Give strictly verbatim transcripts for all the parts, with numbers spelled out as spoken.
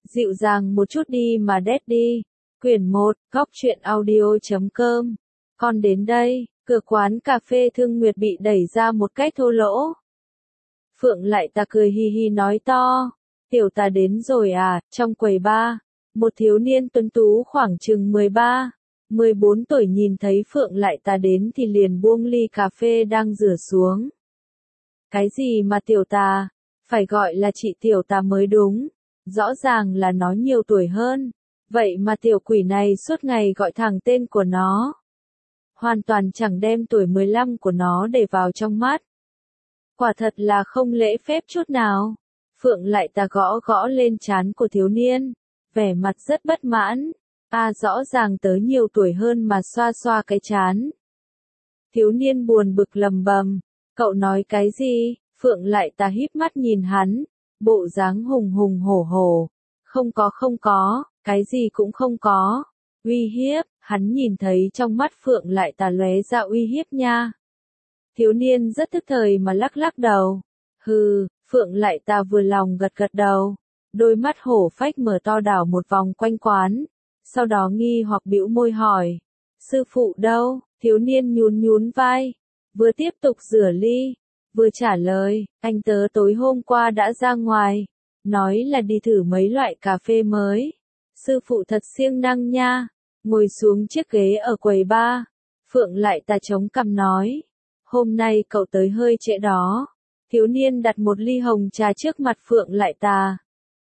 Dịu dàng một chút đi mà Daddy. Quyển một, góc truyện audio chấm com. Con đến đây, cửa quán cà phê Thương Nguyệt bị đẩy ra một cách thô lỗ. Phượng lại ta cười hi hi nói to. Tiểu ta đến rồi à, trong quầy bar. Một thiếu niên tuấn tú khoảng chừng mười ba, mười bốn tuổi nhìn thấy Phượng lại ta đến thì liền buông ly cà phê đang rửa xuống. Cái gì mà tiểu ta? Phải gọi là chị tiểu ta mới đúng. Rõ ràng là nó nhiều tuổi hơn. Vậy mà tiểu quỷ này suốt ngày gọi thẳng tên của nó. Hoàn toàn chẳng đem tuổi mười lăm của nó để vào trong mắt. Quả thật là không lễ phép chút nào. Phượng lại ta gõ gõ lên trán của thiếu niên. Vẻ mặt rất bất mãn. À rõ ràng tớ nhiều tuổi hơn mà xoa xoa cái trán. Thiếu niên buồn bực lầm bầm. Cậu nói cái gì? Phượng lại ta híp mắt nhìn hắn. Bộ dáng hùng hùng hổ hổ. Không có không có, cái gì cũng không có. Uy hiếp, hắn nhìn thấy trong mắt Phượng lại ta lóe ra uy hiếp nha. Thiếu niên rất thức thời mà lắc lắc đầu. Hừ, Phượng lại ta vừa lòng gật gật đầu. Đôi mắt hổ phách mở to đảo một vòng quanh quán. Sau đó nghi hoặc bĩu môi hỏi. Sư phụ đâu? Thiếu niên nhún nhún vai. Vừa tiếp tục rửa ly. Vừa trả lời, anh tớ tối hôm qua đã ra ngoài. Nói là đi thử mấy loại cà phê mới. Sư phụ thật siêng năng nha. Ngồi xuống chiếc ghế ở quầy bar. Phượng lại ta chống cằm nói. Hôm nay cậu tới hơi trễ đó. Thiếu niên đặt một ly hồng trà trước mặt Phượng lại ta.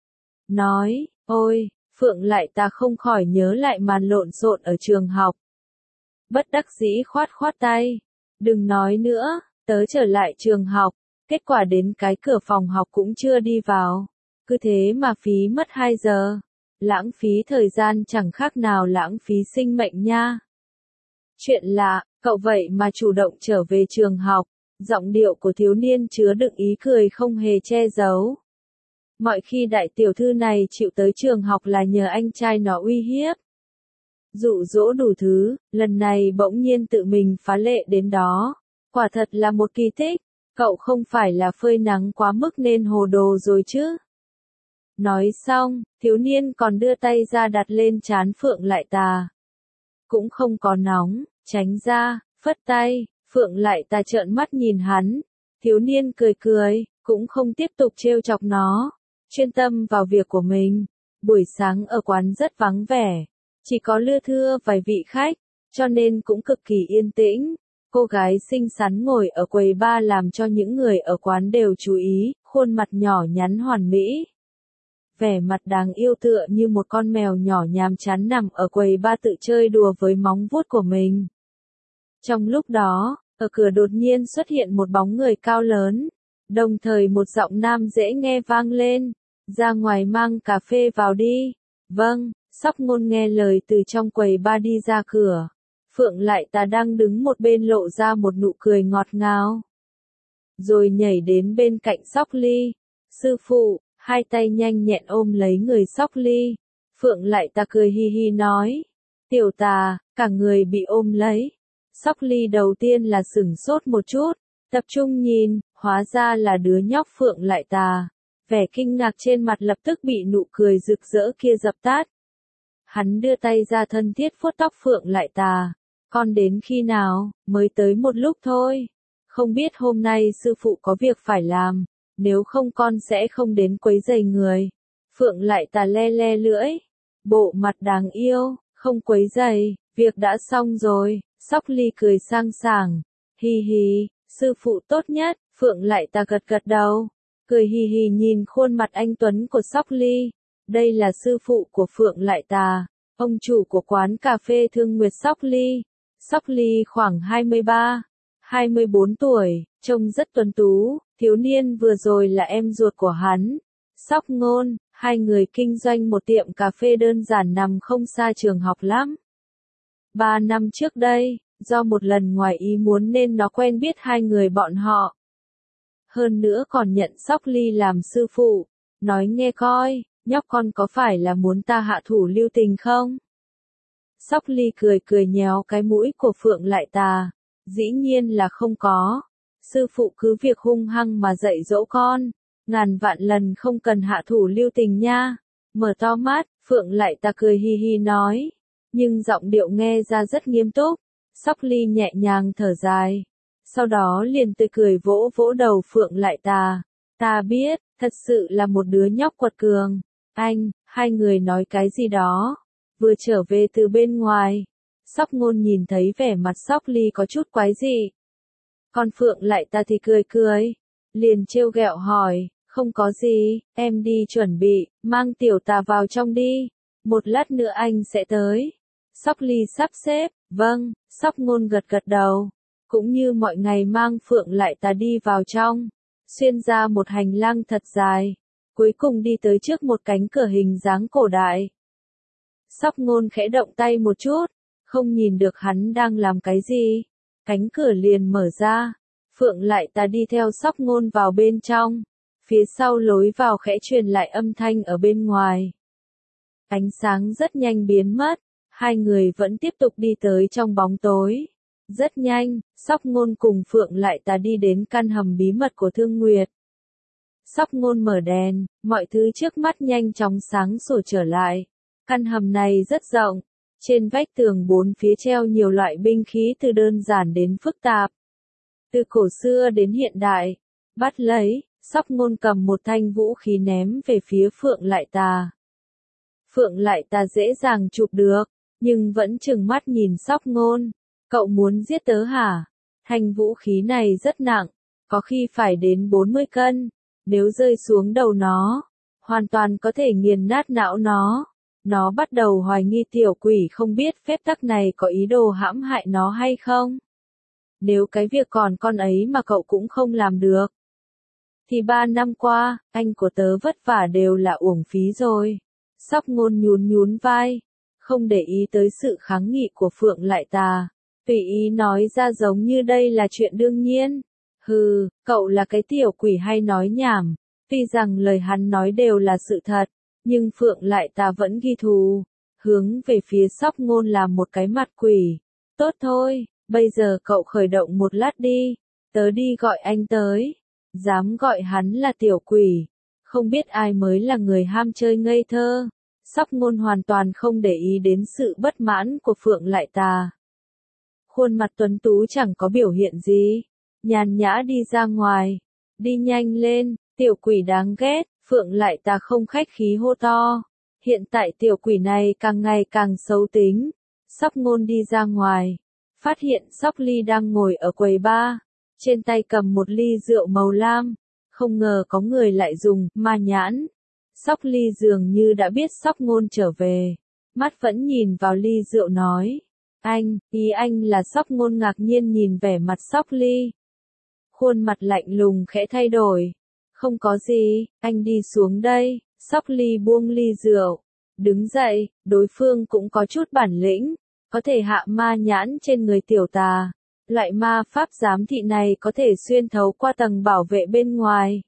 Nói, ôi, Phượng lại ta không khỏi nhớ lại màn lộn xộn ở trường học. Bất đắc dĩ khoát khoát tay. Đừng nói nữa, tớ trở lại trường học. Kết quả đến cái cửa phòng học cũng chưa đi vào. Cứ thế mà phí mất hai giờ. Lãng phí thời gian chẳng khác nào lãng phí sinh mệnh nha. Chuyện lạ, cậu vậy mà chủ động trở về trường học. Giọng điệu của thiếu niên chứa đựng ý cười không hề che giấu. Mọi khi đại tiểu thư này chịu tới trường học là nhờ anh trai nó uy hiếp. Dụ dỗ đủ thứ, lần này bỗng nhiên tự mình phá lệ đến đó. Quả thật là một kỳ tích. Cậu không phải là phơi nắng quá mức nên hồ đồ rồi chứ. Nói xong, thiếu niên còn đưa tay ra đặt lên trán Phượng lại ta. Cũng không có nóng, tránh ra, phất tay, Phượng lại ta trợn mắt nhìn hắn. Thiếu niên cười cười, cũng không tiếp tục trêu chọc nó. Chuyên tâm vào việc của mình. Buổi sáng ở quán rất vắng vẻ. Chỉ có lưa thưa vài vị khách, cho nên cũng cực kỳ yên tĩnh. Cô gái xinh xắn ngồi ở quầy bar làm cho những người ở quán đều chú ý, khuôn mặt nhỏ nhắn hoàn mỹ. Vẻ mặt đáng yêu tựa như một con mèo nhỏ nhàm chán nằm ở quầy bar tự chơi đùa với móng vuốt của mình. Trong lúc đó, ở cửa đột nhiên xuất hiện một bóng người cao lớn, đồng thời một giọng nam dễ nghe vang lên, ra ngoài mang cà phê vào đi. Vâng, Sóc Ngôn nghe lời từ trong quầy bar đi ra cửa. Phượng lại ta đang đứng một bên lộ ra một nụ cười ngọt ngào. Rồi nhảy đến bên cạnh Sóc Ly. Sư phụ, hai tay nhanh nhẹn ôm lấy người Sóc Ly. Phượng lại ta cười hi hi nói. Tiểu tà, cả người bị ôm lấy. Sóc Ly đầu tiên là sửng sốt một chút. Tập trung nhìn, hóa ra là đứa nhóc Phượng lại ta. Vẻ kinh ngạc trên mặt lập tức bị nụ cười rực rỡ kia dập tắt. Hắn đưa tay ra thân thiết vuốt tóc Phượng lại ta. Con đến khi nào, mới tới một lúc thôi. Không biết hôm nay sư phụ có việc phải làm, nếu không con sẽ không đến quấy rầy người. Phượng lại ta le le lưỡi. Bộ mặt đáng yêu, không quấy rầy, việc đã xong rồi. Sóc Ly cười sang sảng. Hi hi, sư phụ tốt nhất. Phượng lại ta gật gật đầu. Cười hi hi nhìn khuôn mặt anh Tuấn của Sóc Ly. Đây là sư phụ của Phượng lại ta, ông chủ của quán cà phê Thương Nguyệt Sóc Ly. Sóc Ly khoảng hai mươi ba, hai mươi bốn tuổi, trông rất tuấn tú, thiếu niên vừa rồi là em ruột của hắn. Sóc Ngôn, hai người kinh doanh một tiệm cà phê đơn giản nằm không xa trường học lắm. Ba năm trước đây, do một lần ngoài ý muốn nên nó quen biết hai người bọn họ. Hơn nữa còn nhận Sóc Ly làm sư phụ, nói nghe coi, nhóc con có phải là muốn ta hạ thủ lưu tình không? Sóc Ly cười cười nhéo cái mũi của Phượng lại ta. Dĩ nhiên là không có. Sư phụ cứ việc hung hăng mà dạy dỗ con. Ngàn vạn lần không cần hạ thủ lưu tình nha. Mở to mắt, Phượng Lại Ta cười hi hi nói. Nhưng giọng điệu nghe ra rất nghiêm túc. Sóc Ly nhẹ nhàng thở dài. Sau đó liền tươi cười vỗ vỗ đầu Phượng Lại Ta. Ta biết, thật sự là một đứa nhóc quật cường. Anh, hai người nói cái gì đó. Vừa trở về từ bên ngoài. Sóc Ngôn nhìn thấy vẻ mặt Sóc Ly có chút quái dị. Còn Phượng Lại Ta thì cười cười. Liền trêu ghẹo hỏi, không có gì, em đi chuẩn bị, mang tiểu Tà vào trong đi. Một lát nữa anh sẽ tới. Sóc Ly sắp xếp, vâng, Sóc Ngôn gật gật đầu. Cũng như mọi ngày mang Phượng Lại Ta đi vào trong. Xuyên ra một hành lang thật dài. Cuối cùng đi tới trước một cánh cửa hình dáng cổ đại. Sóc Ngôn khẽ động tay một chút. Không nhìn được hắn đang làm cái gì. Cánh cửa liền mở ra. Phượng Lại Ta đi theo Sóc Ngôn vào bên trong. Phía sau lối vào khẽ truyền lại âm thanh ở bên ngoài. Ánh sáng rất nhanh biến mất. Hai người vẫn tiếp tục đi tới trong bóng tối. Rất nhanh, Sóc Ngôn cùng Phượng Lại Ta đi đến căn hầm bí mật của Thương Nguyệt. Sóc Ngôn mở đèn, mọi thứ trước mắt nhanh chóng sáng sủa trở lại. Căn hầm này rất rộng. Trên vách tường bốn phía treo nhiều loại binh khí từ đơn giản đến phức tạp. Từ cổ xưa đến hiện đại. Bắt lấy, Sóc Ngôn cầm một thanh vũ khí ném về phía Phượng Lại Ta. Phượng Lại Ta dễ dàng chụp được, nhưng vẫn trừng mắt nhìn Sóc Ngôn. Cậu muốn giết tớ hả? Thanh vũ khí này rất nặng, có khi phải đến bốn mươi cân. Nếu rơi xuống đầu nó, hoàn toàn có thể nghiền nát não nó. Nó bắt đầu hoài nghi tiểu quỷ không biết phép tắc này có ý đồ hãm hại nó hay không. Nếu cái việc còn con ấy mà cậu cũng không làm được, thì ba năm qua, anh của tớ vất vả đều là uổng phí rồi. Sóc Ngôn nhún nhún vai, không để ý tới sự kháng nghị của Phượng Lại Ta. Tùy ý nói ra giống như đây là chuyện đương nhiên. Hừ, cậu là cái tiểu quỷ hay nói nhảm. Tuy rằng lời hắn nói đều là sự thật, nhưng Phượng Lại Ta vẫn ghi thù. Hướng về phía Sóc Ngôn là một cái mặt quỷ. Tốt thôi, bây giờ cậu khởi động một lát đi. Tớ đi gọi anh tới. Dám gọi hắn là tiểu quỷ. Không biết ai mới là người ham chơi ngây thơ. Sóc Ngôn hoàn toàn không để ý đến sự bất mãn của Phượng Lại Ta. Khuôn mặt tuấn tú chẳng có biểu hiện gì. Nhàn nhã đi ra ngoài. Đi nhanh lên, tiểu quỷ đáng ghét. Phượng Lại Ta không khách khí hô to. Hiện tại tiểu quỷ này càng ngày càng xấu tính. Sóc Ngôn đi ra ngoài. Phát hiện Sóc Ly đang ngồi ở quầy bar. Trên tay cầm một ly rượu màu lam. Không ngờ có người lại dùng ma nhãn. Sóc Ly dường như đã biết Sóc Ngôn trở về. Mắt vẫn nhìn vào ly rượu nói. Anh, ý anh là Sóc Ngôn ngạc nhiên nhìn vẻ mặt Sóc Ly. Khuôn mặt lạnh lùng khẽ thay đổi. Không có gì, anh đi xuống đây. Sóc Ly buông ly rượu. Đứng dậy, đối phương cũng có chút bản lĩnh. Có thể hạ ma nhãn trên người tiểu Tà. Loại ma pháp giám thị này có thể xuyên thấu qua tầng bảo vệ bên ngoài.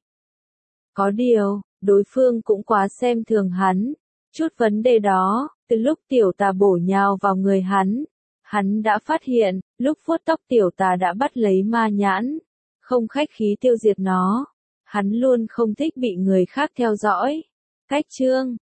Có điều, đối phương cũng quá xem thường hắn. Chút vấn đề đó, từ lúc tiểu Tà bổ nhào vào người hắn, hắn đã phát hiện, lúc vuốt tóc tiểu Tà đã bắt lấy ma nhãn, không khách khí tiêu diệt nó. Hắn luôn không thích bị người khác theo dõi. Cách chương